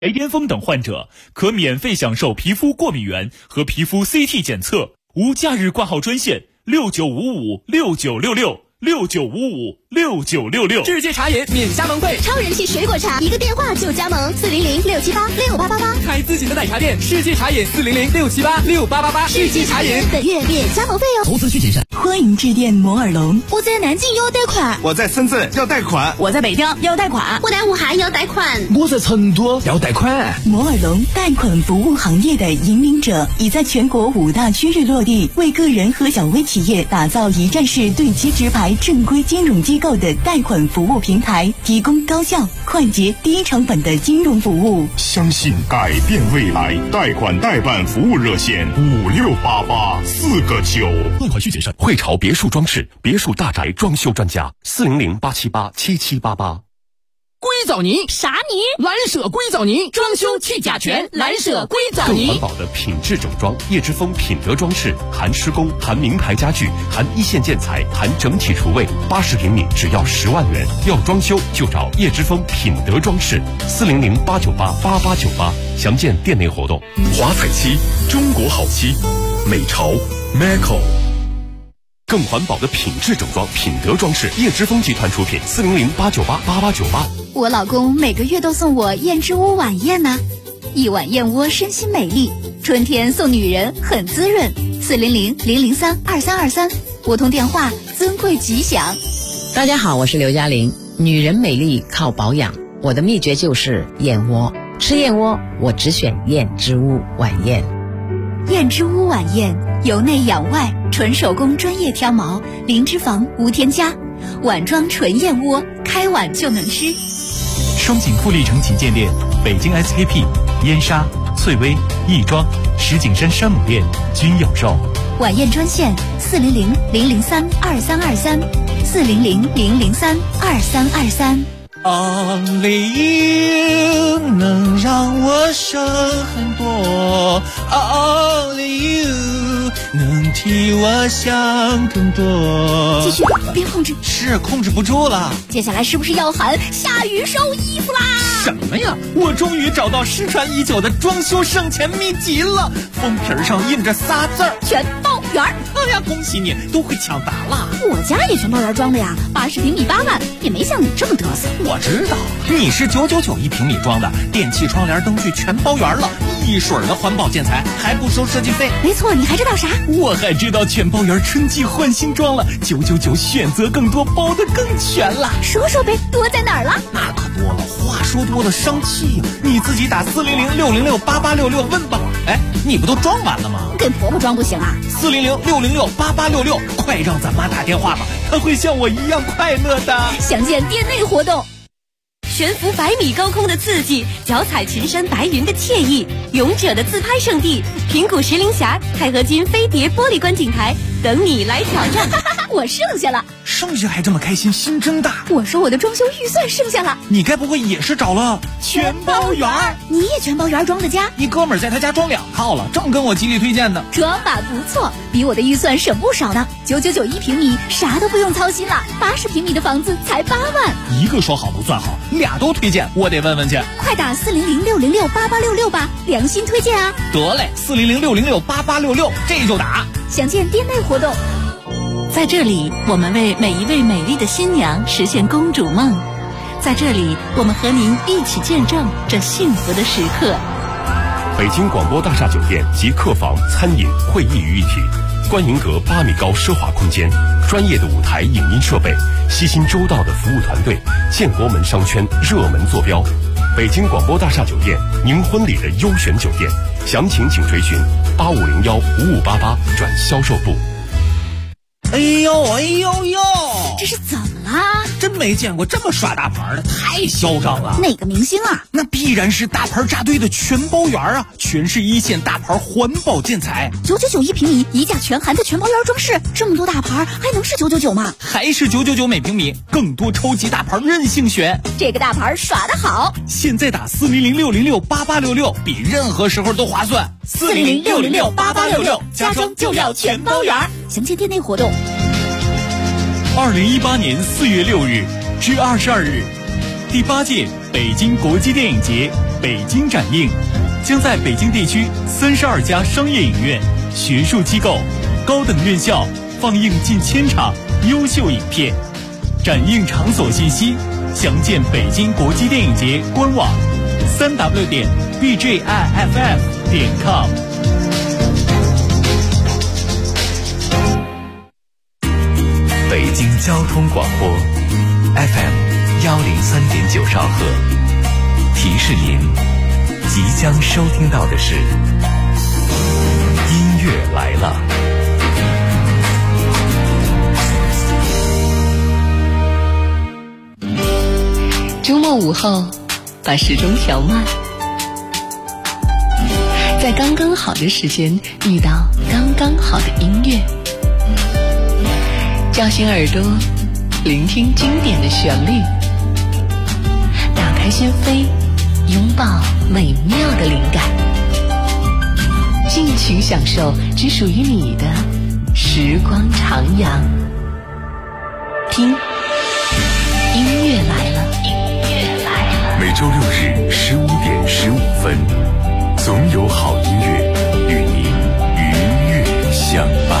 白癜风等患者可免费享受皮肤过敏原和皮肤 CT 检测，无假日挂号专线6955696669556966。 世界茶饮免加盟费， 超人气水果茶，一个电话就加盟，400-678-6888。 开自己的奶茶店，世界茶饮400-678-6888。世界茶饮本月免加盟费哦。 投资需谨慎。 欢迎致电摩尔龙。 我在南京要贷款， 我在深圳要贷款， 我在北京要贷款， 我在武汉要贷款， 我在成都要贷款。 摩尔龙贷款服务行业的引领者，已在全国5大区域落地，为个人和小微企业打造一站式对接直排正规金融机构的贷款服务平台，提供高效、快捷、低成本的金融服务。 相信改变未来，贷款代办服务热线5688，4个9。 贷款需谨慎。汇潮别墅装饰，别墅大宅装修专家，400-878-7788。 硅藻泥啥泥？ 蓝舍硅藻泥，装修去甲醛，蓝舍硅藻泥。 更环保的品质整装，叶之峰品德装饰，含施工，含名牌家具，含一线建材，含整体厨卫，80平米只要10万元。要装修就找叶之峰品德装饰，400-898-8898。详见店内活动。 华彩漆，中国好漆，美潮 Maco。 更环保的品质整装，品德装饰，叶之峰集团出品，400-898-8898。 我老公每个月都送我燕之屋晚宴呢，一碗燕窝身心美丽，春天送女人很滋润。400-003-2323，拨通电话，尊贵吉祥。 大家好，我是刘嘉玲。女人美丽靠保养，我的秘诀就是燕窝。吃燕窝，我只选燕之屋晚宴。 燕之屋晚宴，由内养外，纯手工专业挑毛，零脂肪无添加，碗装纯燕窝，开碗就能吃。 双井富力城旗舰店、北京 SKP、燕莎、翠微、亦庄、石景山山姆店均有售。 晚宴专线400-003-2323，400-003-2323。 Only you 能让我省很多 ，Only you 能替我想更多。 继续，别控制， 是控制不住了。 接下来是不是要喊下雨收衣服啦？ 什么呀？我终于找到失传已久的装修省钱秘籍了，封皮上印着仨字儿： 全包圆。 哎呀，恭喜你，都会抢答了。 我家也全包圆装的呀，80平米8万，也没像你这么嘚瑟。 我知道，你是999一平米装的，电器、窗帘、灯具全包圆了，一水儿的环保建材，还不收设计费。 没错，你还知道啥？ 我还知道全包圆春季换新装了，999选择更多，包得更全了。 说说呗，多在哪儿了？ 那可多了，话说多了伤气呀。你自己打400-606-8866问吧。哎，你不都装完了吗？ 跟婆婆装不行啊。 400-606-8866，快让咱妈打电话吧，她会像我一样快乐的。 详见店内活动。 悬浮100米高空的刺激，脚踩群山白云的惬意，勇者的自拍圣地平谷石林峡钛合金飞碟玻璃观景台，等你来挑战。 我剩下了， 剩下还这么开心，心真大。 我说我的装修预算剩下了， 你该不会也是找了全包圆？ 你也全包圆装的家？ 一哥们儿在他家装2套了，正跟我极力推荐呢。 装法不错，比我的预算省不少呢。999一平米，啥都不用操心了。80平米的房子才8万。 一个说好不算好，俩都推荐，我得问问去。 快打400-606-8866吧，良心推荐啊！ 得嘞，400-606-8866，这就打。 详见店内活动。 在这里，我们为每一位美丽的新娘实现公主梦。在这里，我们和您一起见证这幸福的时刻。 北京广播大厦酒店集客房、餐饮、会议于一体，观迎阁8米高奢华空间，专业的舞台影音设备，悉心周到的服务团队，建国门商圈热门坐标。北京广播大厦酒店，您婚礼的优选酒店，详情请垂询8501-5588转销售部。 哎呦哎呦呦， 这是怎么啦？ 真没见过这么耍大牌的，太嚣张了。 哪个明星啊？ 那必然是大牌扎堆的全包圆啊，全是一线大牌环保建材。 999一平米，一价全含的全包圆装饰，这么多大牌还能是999吗？ 还是999每平米，更多超级大牌任性选。 这个大牌耍得好， 现在打400-606-8866，比任何时候都划算。 400-606-8866，家装就要全包圆。详见店内活动。 2018年4月6日至22日，第8届北京国际电影节北京展映，将在北京地区32家商业影院、学术机构、高等院校放映近1000场优秀影片。展映场所信息详见北京国际电影节官网3w.bjiff.com。 北京交通广播 FM103.9兆赫，提示您即将收听到的是音乐来了。 周末午后，把时钟调慢，在刚刚好的时间遇到刚刚好的音乐，叫醒耳朵，聆听经典的旋律，打开心扉，拥抱美妙的灵感，尽情享受只属于你的时光徜徉。听，音乐来了。 每周6日15点15分，总有好音乐与您愉悦相伴。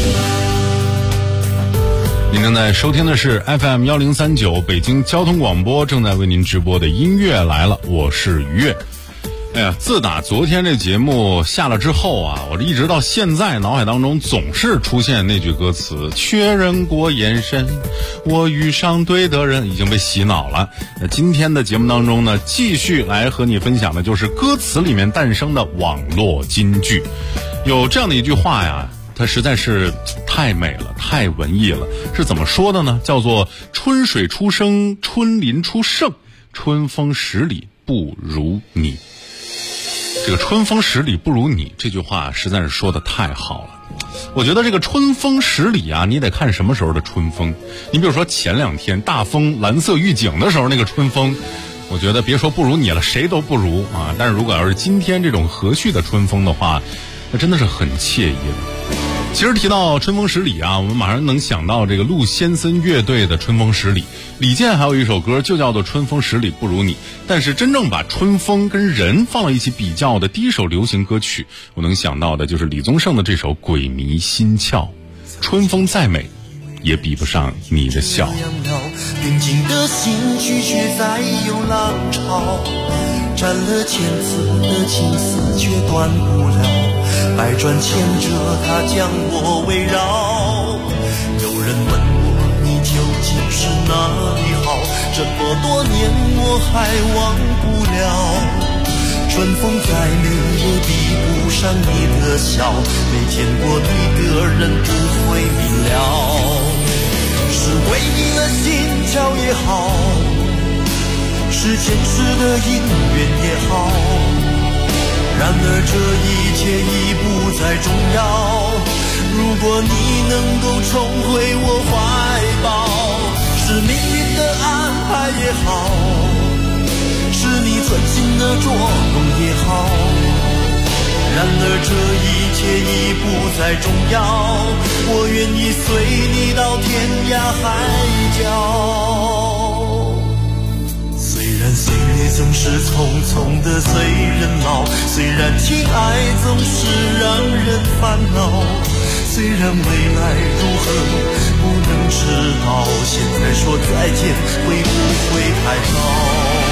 您正在收听的是 FM1039 北京交通广播正在为您直播的音乐来了，我是于悦。哎呀，自打昨天这节目下了之后啊，我这一直到现在脑海当中总是出现那句歌词，确认过眼神，我遇上对的人，已经被洗脑了。那今天的节目当中呢，继续来和你分享的就是歌词里面诞生的网络金句。有这样的一句话呀，它实在是太美了，太文艺了。是怎么说的呢？叫做春水初生，春林初盛，春风十里不如你。这个春风十里不如你，这句话实在是说的太好了。我觉得这个春风十里啊，你得看什么时候的春风。你比如说前2天大风蓝色预警的时候那个春风，我觉得别说不如你了，谁都不如啊。但是如果要是今天这种和煦的春风的话，那真的是很惬意的。其实提到春风十里啊，我们马上能想到这个陆先森乐队的春风十里，李健还有一首歌就叫做春风十里不如你。但是真正把春风跟人放到一起比较的第一首流行歌曲，我能想到的就是李宗盛的这首鬼迷心窍。春风再美也比不上你的笑。 平静的心拒绝再有浪潮，斩了千次的情丝却断不了，百转千折它将我围绕。有人问我你究竟是哪里好，这么多年我还忘不了。春风再美也比不上你的笑，没见过你的人不会明了。是鬼迷了心窍也好，是前世的因缘也好，然而这一切已不再重要。如果你能够重回我怀抱，是命运的安排也好，是你存心的捉弄也好，然而这一切已不再重要。我愿意随你到天涯海角。虽然岁月总是匆匆的随人老，虽然情爱总是让人烦恼，虽然未来如何不能知道，现在说再见会不会太早？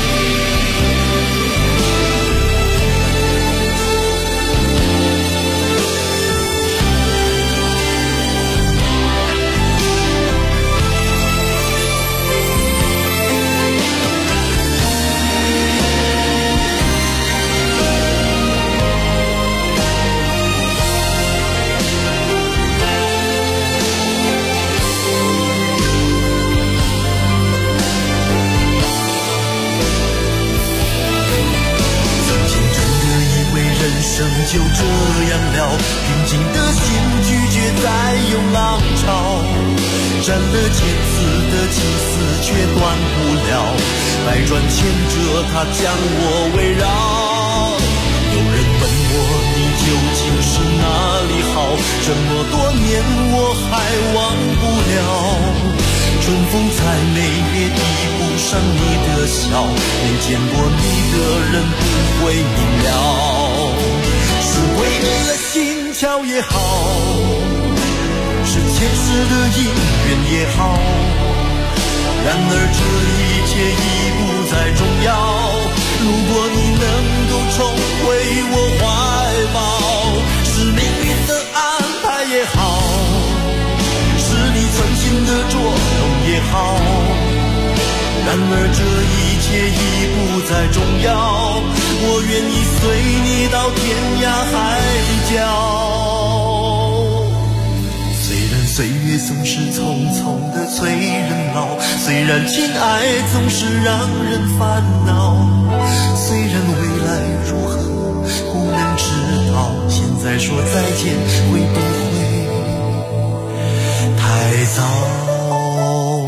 就这样了，平静的心拒绝再有浪潮，斩了千次的情丝却断不了，百转千折它将我围绕。有人问我你究竟是哪里好，这么多年我还忘不了。春风再美也比不上你的笑， 见过你的人不会明了，是为了心跳也好，是前世的姻缘也好，然而这一切已不再重要。如果你能够重回我怀抱，是命运的安排也好，是你存心的捉弄也好，然而这一切已不再重要。我愿意随你到天涯海角。虽然岁月总是匆匆的催人老，虽然情爱总是让人烦恼，虽然未来如何不能知道，现在说再见会不会太早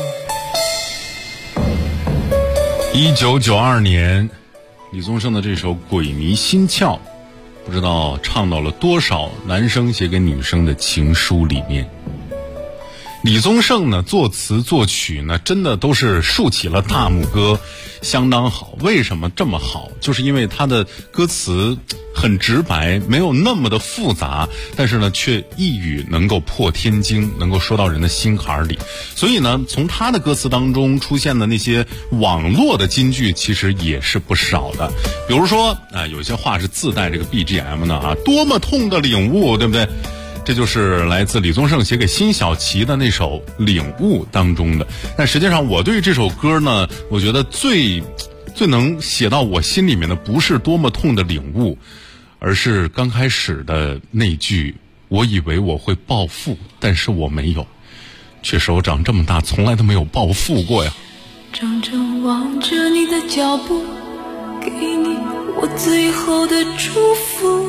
？1992年，李宗盛的这首《鬼迷心窍》，不知道唱到了多少男生写给女生的情书里面。李宗盛呢，作词作曲呢，真的都是竖起了大拇哥，相当好。为什么这么好？就是因为他的歌词很直白，没有那么的复杂，但是呢，却一语能够破天惊，能够说到人的心坎里。所以呢，从他的歌词当中出现的那些网络的金句，其实也是不少的。比如说有些话是自带这个 BGM 的啊，多么痛的领悟，对不对？这就是来自李宗盛写给辛晓琪的那首《领悟》当中的。但实际上我对这首歌呢，我觉得最能写到我心里面的不是多么痛的领悟，而是刚开始的那句，我以为我会暴富，但是我没有，确实我长这么大从来都没有暴富过呀。 怔怔望着你的脚步，给你我最后的祝福，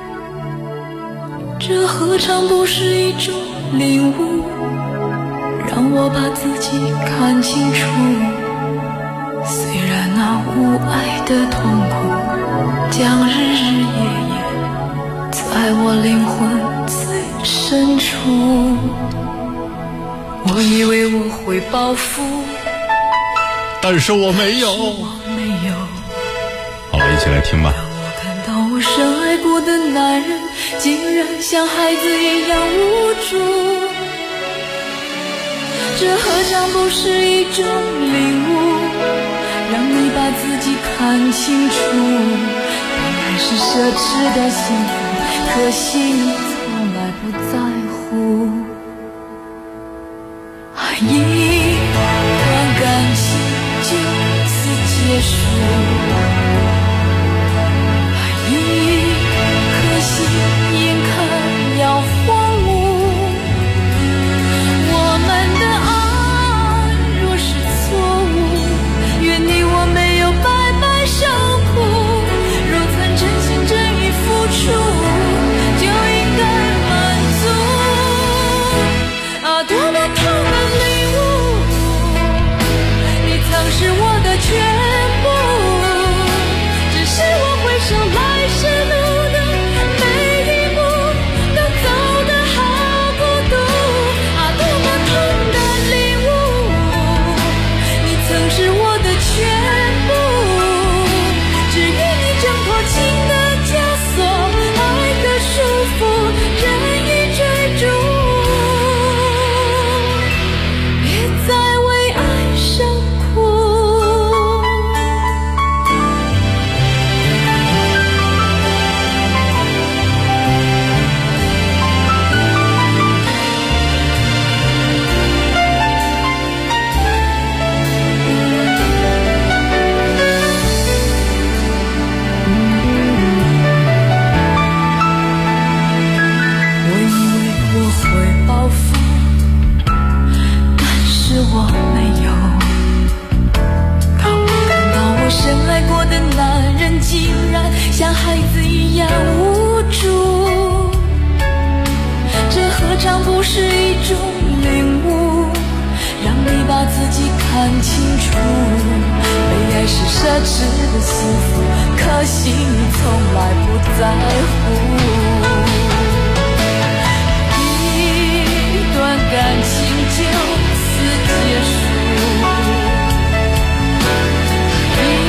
这何尝不是一种领悟，让我把自己看清楚。虽然那无爱的痛苦将日日夜夜在我灵魂最深处，我以为我会报复， 但是我没有。好了，一起来听吧。 当我深爱过的男人竟然像孩子一样无助，这何尝不是一种领悟，让你把自己看清楚。本来是奢侈的幸福，可惜你从来不在乎。一段感情就此结束，眼看要荒芜，我们的爱若是错误，愿你我没有白白受苦。若曾真心真意付出，就应该满足。啊，多么痛的领悟，你曾是我的全部，只是我回首来时路。像孩子一样无助，这何尝不是一种领悟，让你把自己看清楚。被爱是奢侈的幸福，可惜你从来不在乎。一段感情就此结束，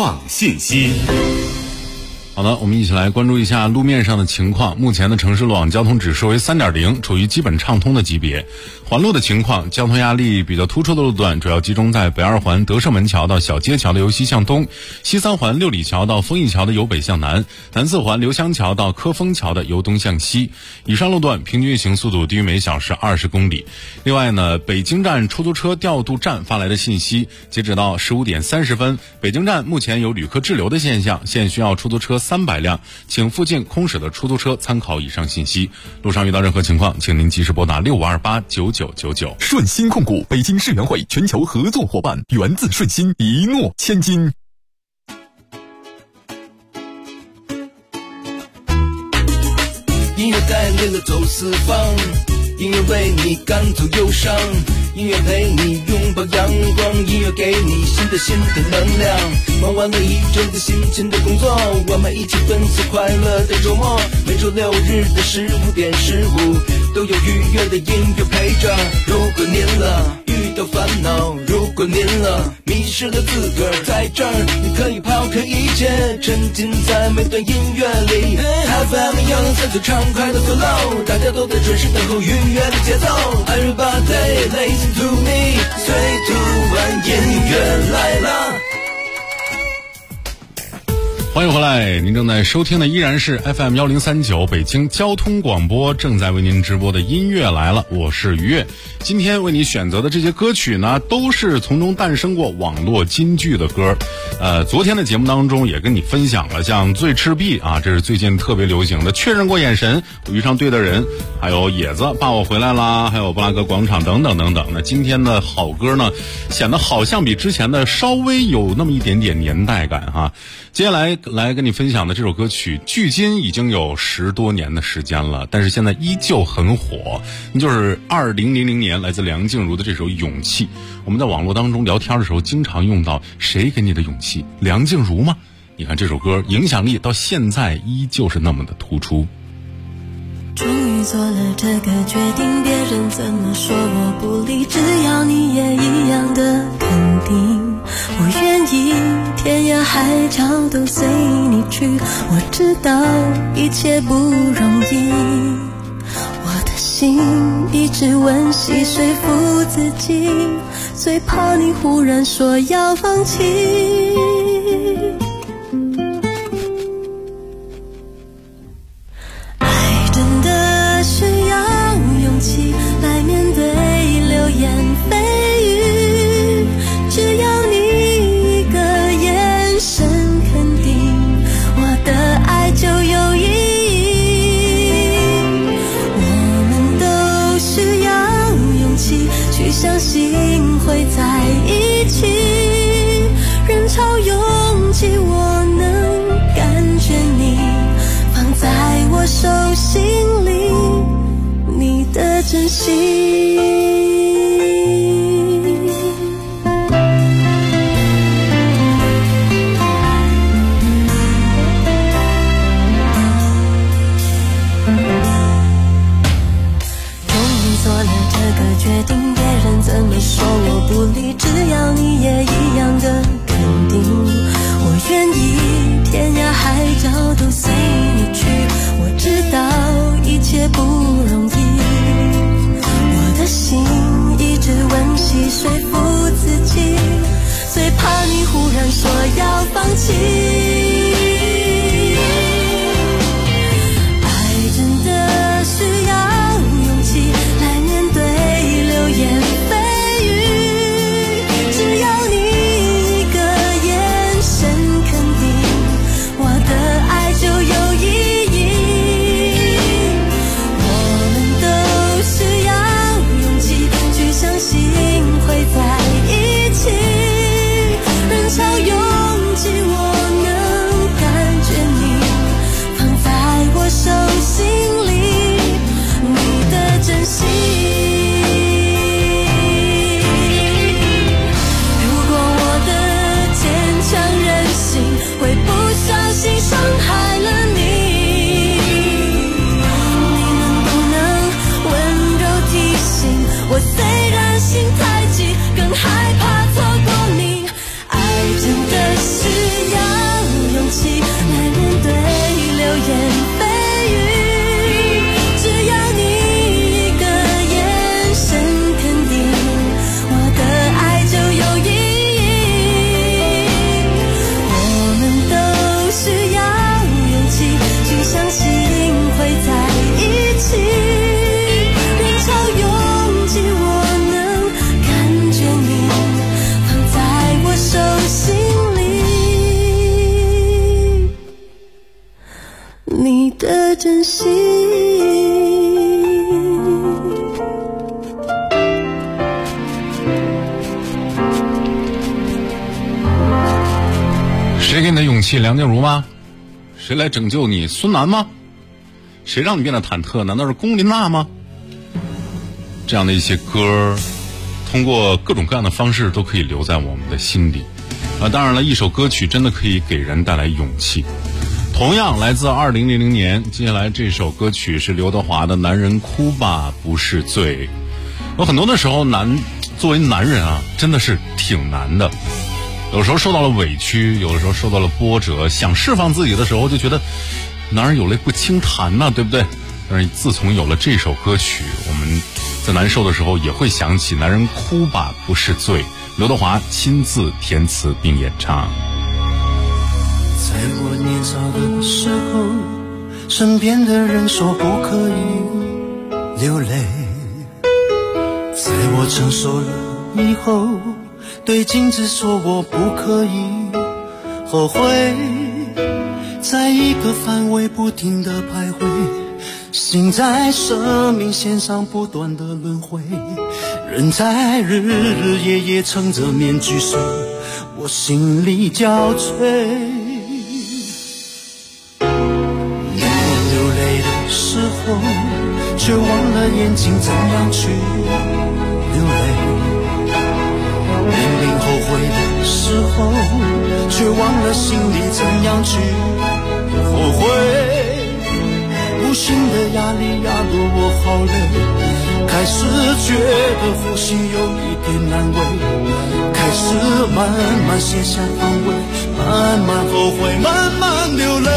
创信息。 好的，我们一起来关注一下路面上的情况。目前的城市路网交通指数为 3.0， 处于基本畅通的级别。环路的情况，交通压力比较突出的路段主要集中在北二环德胜门桥到小街桥的由西向东，西三环六里桥到丰益桥的由北向南，南四环刘香桥到科丰桥的由东向西。以上路段平均运行速度低于每小时20公里。另外呢，北京站出租车调度站发来的信息，截止到15点30分，北京站目前有旅客滞留的现象，现需要出租车300辆，请附近空驶的出租车参考以上信息。路上遇到任何情况，请您及时拨打65289999。 顺鑫控股，北京世园会全球合作伙伴，源自顺鑫，一诺千金。 音乐带领了走四方，音乐为你赶走忧伤，音乐陪你拥抱阳光，音乐给你新的能量。忙完了一整个辛勤的工作，我们一起分享快乐的周末。每周六日的15点15，都有愉悦的音乐陪着。如果您遇到烦恼，如果您迷失了自个儿，在这儿你可以抛开一切，沉浸在每段音乐里。FM 103最畅快的 flow， 大家都在准时等候愉悦的节奏。Everybody listen to me， 3、2、1， 音乐来了。 欢迎回来，您正在收听的依然是 FM 1039北京交通广播，正在为您直播的音乐来了，我是于越。今天为你选择的这些歌曲呢，都是从中诞生过网络金句的歌。昨天的节目当中也跟你分享了，像最赤壁啊，这是最近特别流行的，确认过眼神，遇上对的人，还有野子爸我回来啦，还有布拉格广场等等等等。那今天的好歌呢，显得好像比之前的稍微有那么一点点年代感哈。接下来跟你分享的这首歌曲，距今已经有10多年的时间了，但是现在依旧很火。就是2000年来自梁静茹的这首《勇气》。我们在网络当中聊天的时候，经常用到谁给你的勇气？梁静茹吗？你看这首歌影响力到现在依旧是那么的突出。 终于做了这个决定，别人怎么说我不理，只要你也一样的肯定，我愿意天涯海角都随你去。我知道一切不容易，我的心一直温习说服自己，最怕你忽然说要放弃。来面对流言蜚语，只要你一个眼神肯定，我的爱就有意义。我们都需要勇气去相信会在一起，人潮拥挤我能感觉你放在我手心里，你的真心。终于做了这个决定，别人怎么说我不理，只要你也一样的肯定，我愿意天涯海角都随你去。我知道一切不容易，我你的真心。 谁给你的勇气？梁静茹吗？谁来拯救你？孙楠吗？谁让你变得忐忑？难道是龚琳娜吗？这样的一些歌，通过各种各样的方式都可以留在我们的心里。当然了，一首歌曲真的可以给人带来勇气。同样来自2000年，接下来这首歌曲是刘德华的《男人哭吧不是罪》。有很多的时候，作为男人啊，真的是挺难的。有时候受到了委屈，有的时候受到了波折，想释放自己的时候，就觉得男人有泪不轻弹呐，对不对？但是自从有了这首歌曲，我们在难受的时候也会想起《男人哭吧不是罪》，刘德华亲自填词并演唱。 在我年少的时候，身边的人说不可以流泪，在我成熟了以后，对镜子说我不可以后悔，在一个范围不停地徘徊，心在生命线上不断的轮回，人在日日夜夜撑着面具睡，我心里憔悴。流泪的时候，却忘了眼睛怎样去流泪，明明后悔的时候，却忘了心里怎样去后悔。无形的压力压得我好累，开始觉得呼吸有一点难为，开始慢慢卸下防卫，慢慢后悔，慢慢流泪。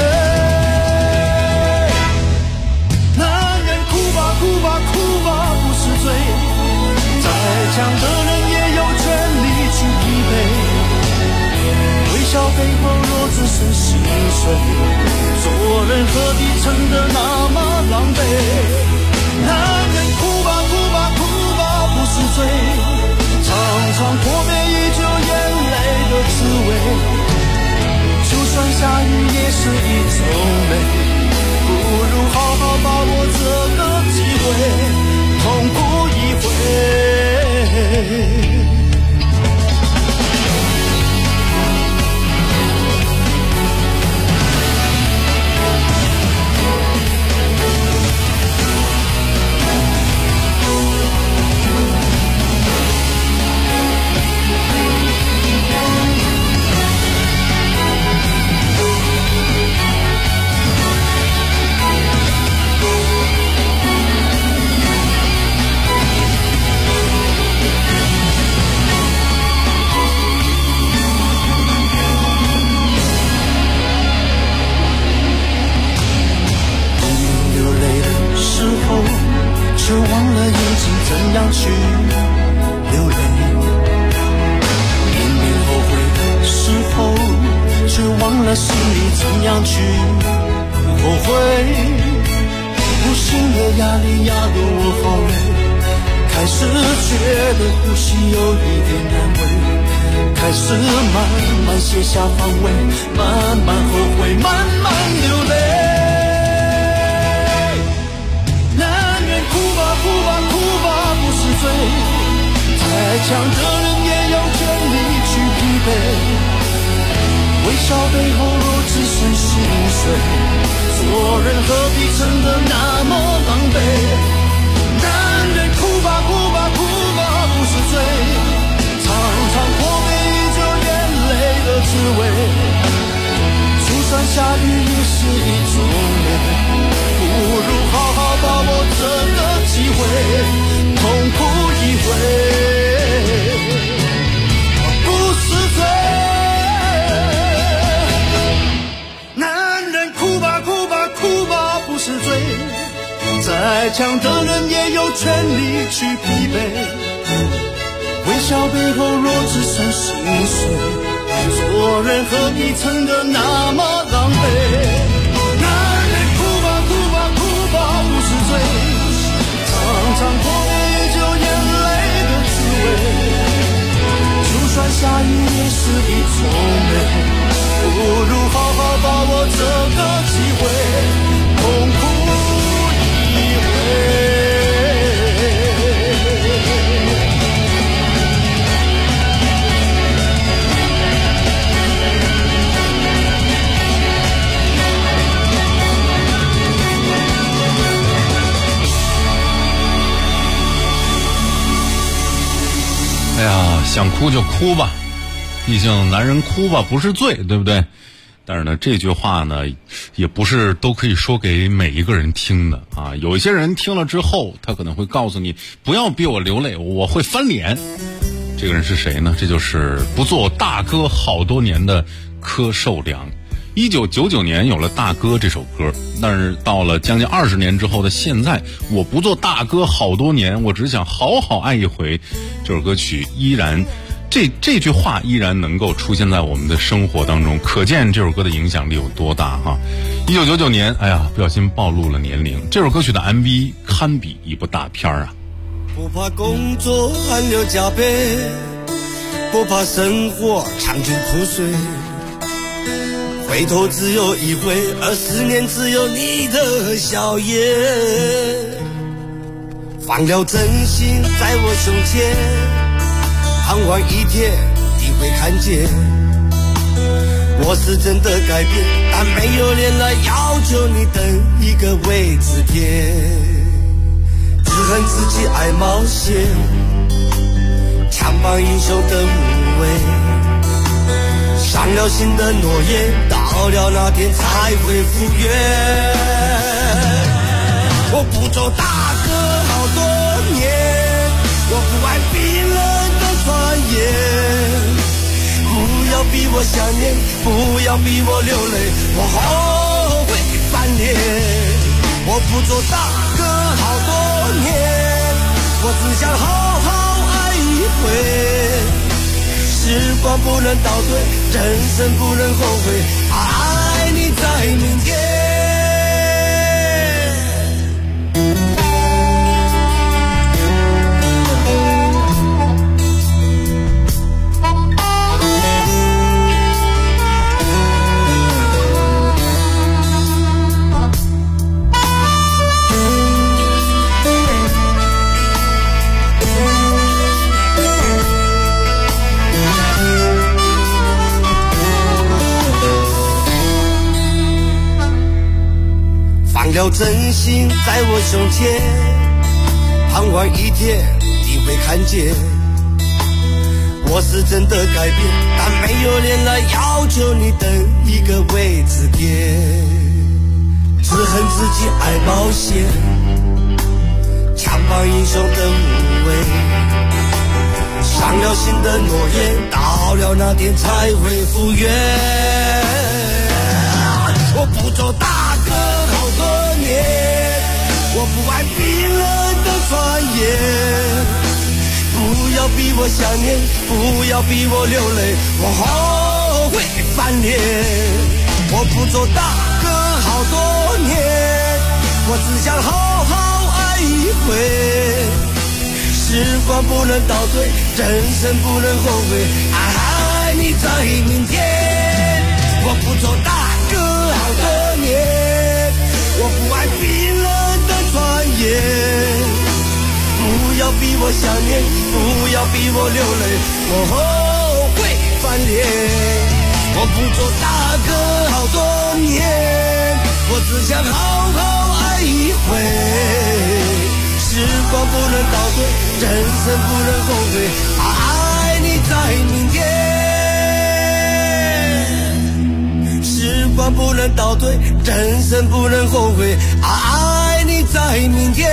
男人哭吧哭吧哭吧不是罪，再强的人也有权利去疲惫，微笑背后若只是心碎，做人何必撑得那么狼狈。男人哭吧哭吧哭吧不是罪，常常破灭依旧眼泪的滋味，就算下雨也是一种美，不如好好把握这个机会，痛哭一回。却忘了眼睛怎样去流泪，明明后悔的时候，却忘了心里怎样去后悔。无形的压力压得我好累，开始觉得呼吸有一点难为，开始慢慢卸下防卫，慢慢后悔，慢慢流泪。哭吧哭吧不是罪，再强的人也有权利去疲惫，微笑背后若只剩心碎，做人何必撑得那么狼狈。男人哭吧哭吧哭吧不是罪，常常破灭依旧眼泪的滋味，就算下雨也是一种美，不如好好把握这个机会，痛哭一回，不是罪。男人哭吧哭吧哭吧不是罪，再强的人也有权利去疲惫，微笑背后若只剩心碎，做人何必撑得那么狼狈。常破灭依旧眼泪的滋味，就算下雨也是一种美，不如好好把握这个机会， 想哭就哭吧，毕竟男人哭吧不是罪，对不对？但是呢，这句话呢，也不是都可以说给每一个人听的啊。有一些人听了之后，他可能会告诉你，不要逼我流泪，我会翻脸。这个人是谁呢？这就是不做大哥好多年的柯受良。1999年有了《大哥》这首歌，但是到了将近20年之后的现在，我不做大哥好多年，我只想好好爱一回。这首歌曲依然，这句话依然能够出现在我们的生活当中，可见这首歌的影响力有多大哈。1999年，哎呀，不小心暴露了年龄。这首歌曲的 MV 堪比一部大片啊。 不怕工作汗流浃背，不怕生活长久破碎，回头只有一回，20年只有你的笑颜。放了真心在我胸前，盼望一天你会看见。我是真的改变，但没有脸来要求你等一个位置点。只恨自己爱冒险，强绑英雄的无畏，伤了心的诺言，到了那天才会复原。我不做大哥好多年，我不爱冰冷的传言，不要逼我想念，不要逼我流泪，我后悔翻脸。我不做大哥好多年，我只想好好爱一回。时光不能倒退，人生不能后悔，爱你在明天。放了真心在我胸前，盼望一天你会看见。我是真的改变，但没有脸来要求你等一个位置点。只恨自己爱冒险，强绑英雄的无畏，伤了心的诺言，到了那天才会复原。我不做大哥好多年，我不爱冰冷的传言，不要逼我想念，不要逼我流泪，我后悔翻脸。我不做大哥好多年，我只想好好爱一回。时光不能倒退，人生不能后悔，爱你在明天。我不做大哥好多年，我不爱冰冷的传言，不要逼我想念，不要逼我流泪，我后悔翻脸。我不做大哥好多年，我只想好好爱一回。时光不能倒退，人生不能后悔，爱你在明天。时光不能倒退，人生不能后悔，爱你在明天。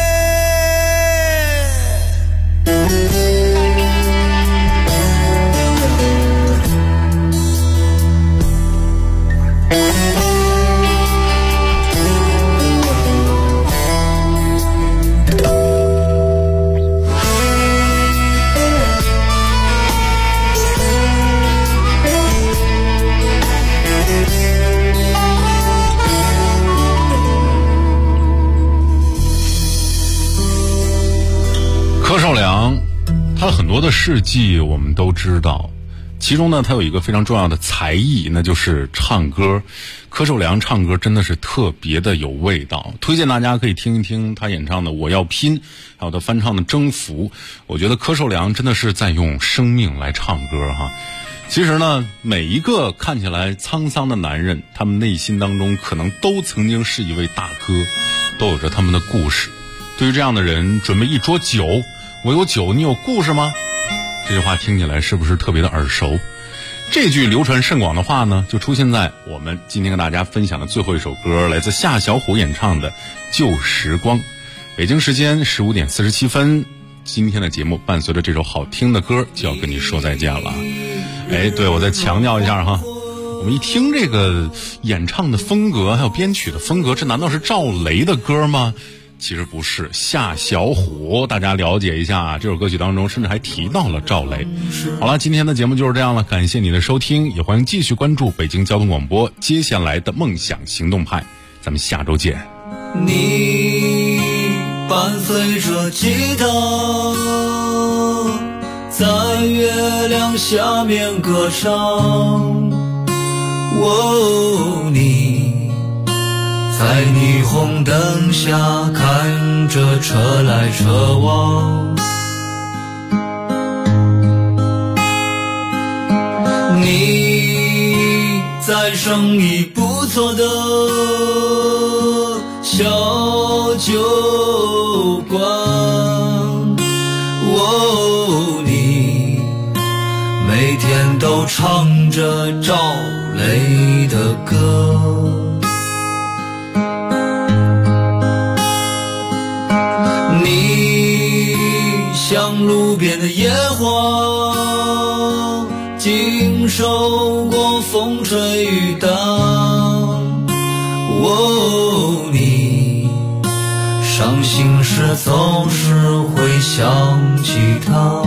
柯受良，他的很多的事迹我们都知道，其中呢，他有一个非常重要的才艺，那就是唱歌。柯受良唱歌真的是特别的有味道，推荐大家可以听一听他演唱的《我要拼》，还有他翻唱的《征服》。我觉得柯受良真的是在用生命来唱歌哈。其实呢，每一个看起来沧桑的男人，他们内心当中可能都曾经是一位大哥，都有着他们的故事。对于这样的人，准备一桌酒，我有酒，你有故事吗？ 这句话听起来是不是特别的耳熟？这句流传甚广的话呢，就出现在我们今天跟大家分享的最后一首歌，来自夏小虎演唱的《旧时光》。北京时间15点47分，今天的节目伴随着这首好听的歌就要跟你说再见了。对，我再强调一下哈，我们一听这个演唱的风格还有编曲的风格，这难道是赵雷的歌吗？其实不是，夏小虎，大家了解一下啊，这首歌曲当中甚至还提到了赵雷。好了，今天的节目就是这样了，感谢你的收听，也欢迎继续关注北京交通广播接下来的梦想行动派，咱们下周见。 你伴随着吉他在月亮下面歌唱，你在霓虹灯下看着车来车往，你在生意不错的小酒馆，你每天都唱着赵雷的歌，你像路边的野花，经受过风吹雨打，你伤心时总是会想起他。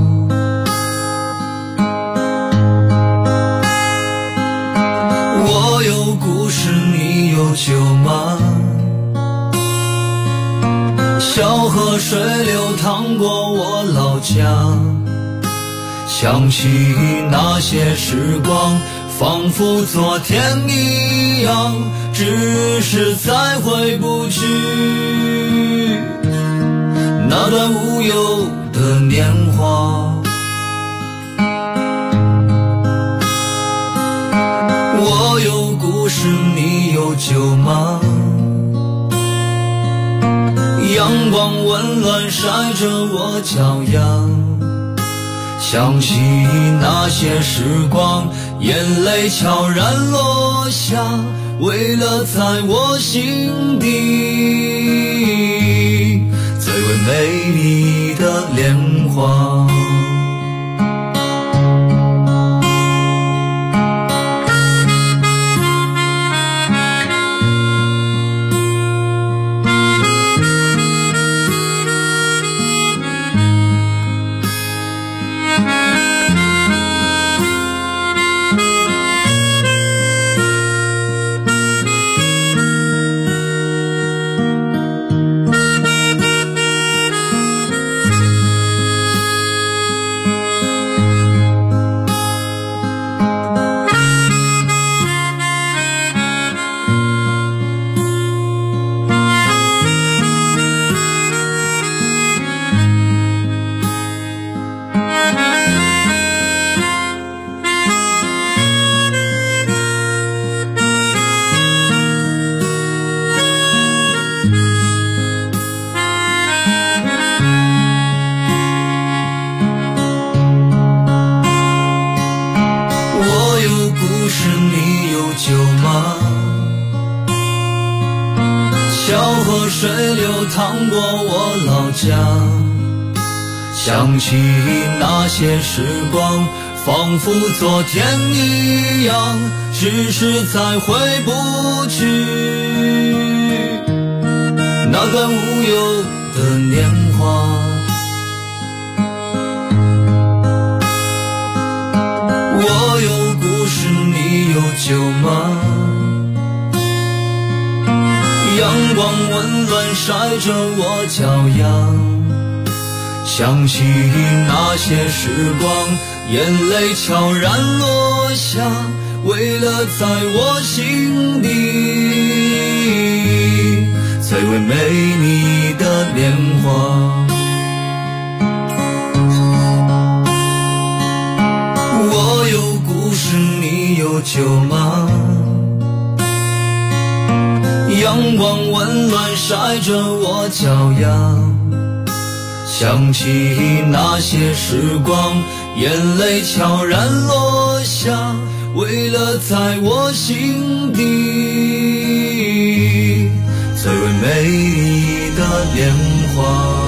我有故事，你有酒吗？小河水流淌过我老家，想起那些时光，仿佛昨天一样，只是再回不去那段无忧的年华。我有故事，你有酒吗？阳光温暖晒着我脚丫，想起那些时光，眼泪悄然落下，为了在我心底最为美丽的莲花。水流淌过我老家，想起那些时光，仿佛昨天一样，只是再回不去那段无忧的年华。我有故事，你有酒吗？阳光温暖晒着我脚丫，想起那些时光，眼泪悄然落下，为了在我心底最为美丽的莲花。我有故事，你有酒吗？阳光温暖晒着我脚丫，想起那些时光， 眼泪悄然落下，为了在我心底最为美丽的莲花。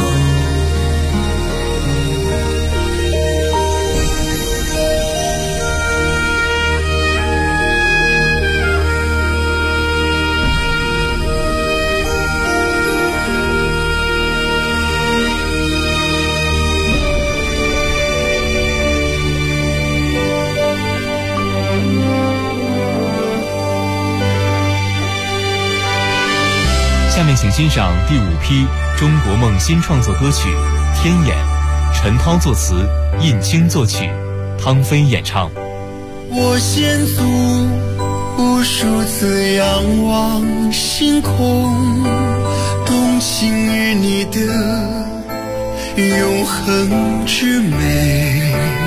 下面请欣赏第5批中国梦新创作歌曲《天眼》，陈涛作词，印青作曲，汤飞演唱。 我先祖无数次仰望星空，动情于你的永恒之美。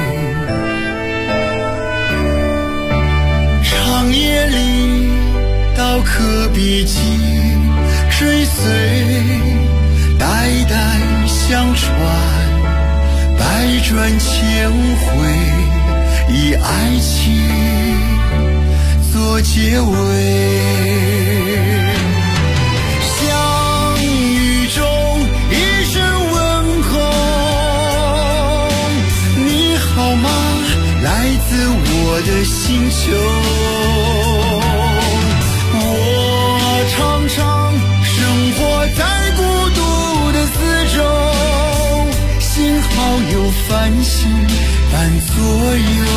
长夜里刀刻笔迹，追随代代相传，百转千回，以爱情做结尾。相遇中一声问候，你好吗？来自我的星球。我常常生活在孤独的四周，幸好有繁星伴左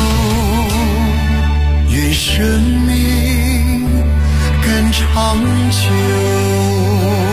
右，愿生命更长久。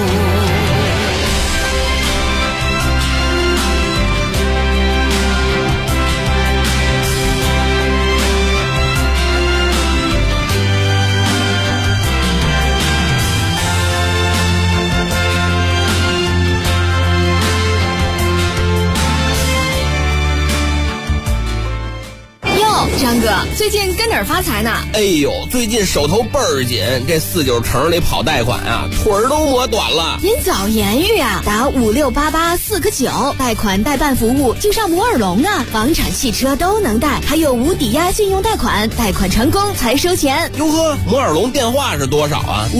张哥，最近跟哪儿发财呢？ 哎呦，最近手头倍儿紧，这49城里跑贷款啊，腿儿都磨短了。 您早言语啊，打5688-4个9，贷款代办服务就上摩尔龙啊，房产、汽车都能贷，还有无抵押信用贷款，贷款成功才收钱。 哟呵，摩尔龙电话是多少啊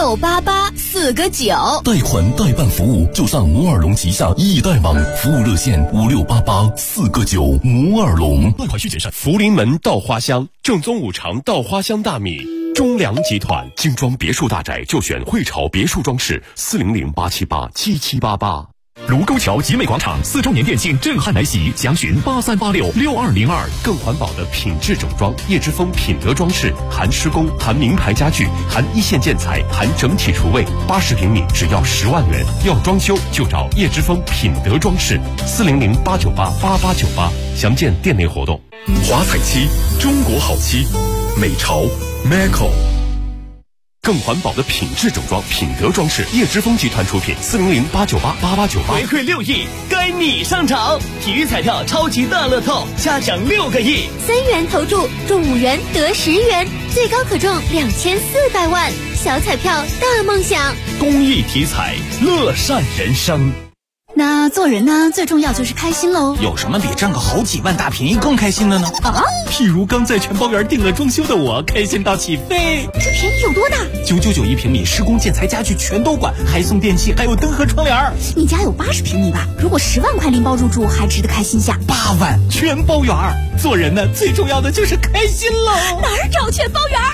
？5688-4个9。 贷款代办服务就上摩尔龙旗下易贷网，服务热线5688-4个9。摩尔龙，贷款需谨慎。 福临门稻花香，正宗五常稻花香大米。中粮集团精装别墅大宅就选汇潮别墅装饰，400-878-7788。 卢沟桥集美广场4周年店庆震撼来袭，详询83866202。 更环保的品质整装，叶之峰品德装饰，含施工，含名牌家具，含一线建材，含整体厨卫，80平米只要10万元。要装修就找叶之峰品德装饰，400-898-8898。详见店内活动。 华彩漆，中国好漆，美潮 Maco。 更环保的品质整装，品德装饰，叶之峰集团出品，400-898-8898。 回馈6亿，该你上场！体育彩票超级大乐透，下奖6个亿 ，3元投注中5元得10元，最高可中2400万。小彩票大梦想， 公益体彩，乐善人生。 那做人呢，最重要就是开心喽。 有什么比占个好几万大便宜更开心的呢？ 啊！ 譬如刚在全包园订了装修的我，开心到起飞。 这便宜有多大 ？999一平米，施工建材家具全都管，还送电器，还有灯和窗帘。 你家有80平米吧？如果10万块拎包入住，还值得开心下。 8万全包园。做人呢，最重要的就是开心喽。 哪儿找全包园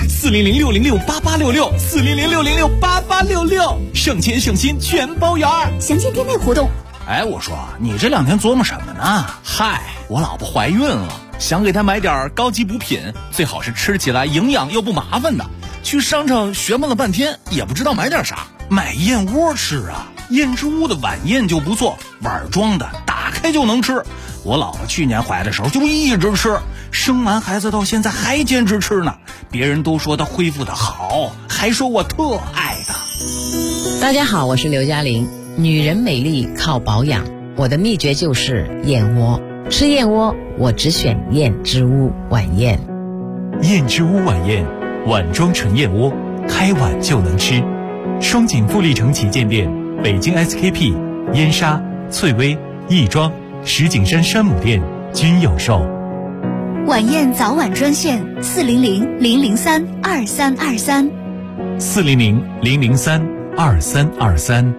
？400-606-8866，400-606-8866，省钱省心全包园。 详见店内活动。 哎，我说你这2天琢磨什么呢？嗨，我老婆怀孕了，想给她买点高级补品，最好是吃起来营养又不麻烦的。去商场询问了半天，也不知道买点啥，买燕窝吃啊。燕之屋的晚宴就不错，碗装的，打开就能吃。我老婆去年怀的时候就一直吃，生完孩子到现在还坚持吃呢。别人都说她恢复的好，还说我特爱她。 大家好，我是刘嘉玲。女人美丽靠保养，我的秘诀就是燕窝。吃燕窝，我只选燕之屋晚宴。 燕之屋晚宴，碗装纯燕窝，开碗就能吃。双井富力城旗舰店、北京 SKP、燕莎、翠微、亦庄、石景山山姆店均有售。 晚宴早晚专线400-003-2323。 400-003-2323。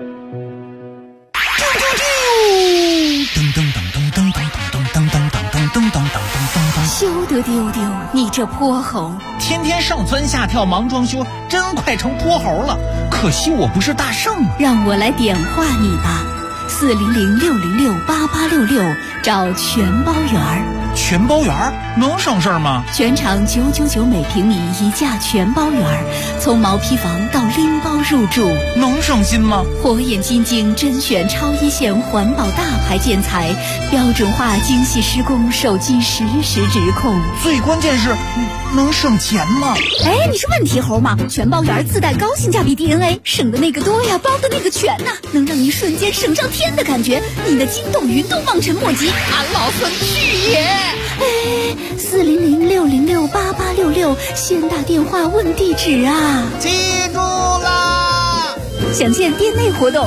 休得丢丢，你这泼猴！ 天天上蹿下跳忙装修，真快成泼猴了。可惜我不是大圣啊！ 让我来点化你吧，400-606-8866，找全包园儿。 全包园能省事儿吗？ 全场999每平米一价全包园儿，从毛坯房到拎包入住， 能省心吗？ 火眼金睛甄选超一线环保大牌建材，标准化精细施工，手机实时直控。 最关键是能省钱吗？ 哎，你是问题猴吗？全包园自带高性价比 DNA， 省的那个多呀，包的那个全呐，能让你瞬间省上天的感觉，你的筋斗云都望尘莫及。 俺老孙去也！ 哎，400-606-8866，先打电话问地址啊！ 记住啦！ 详见店内活动。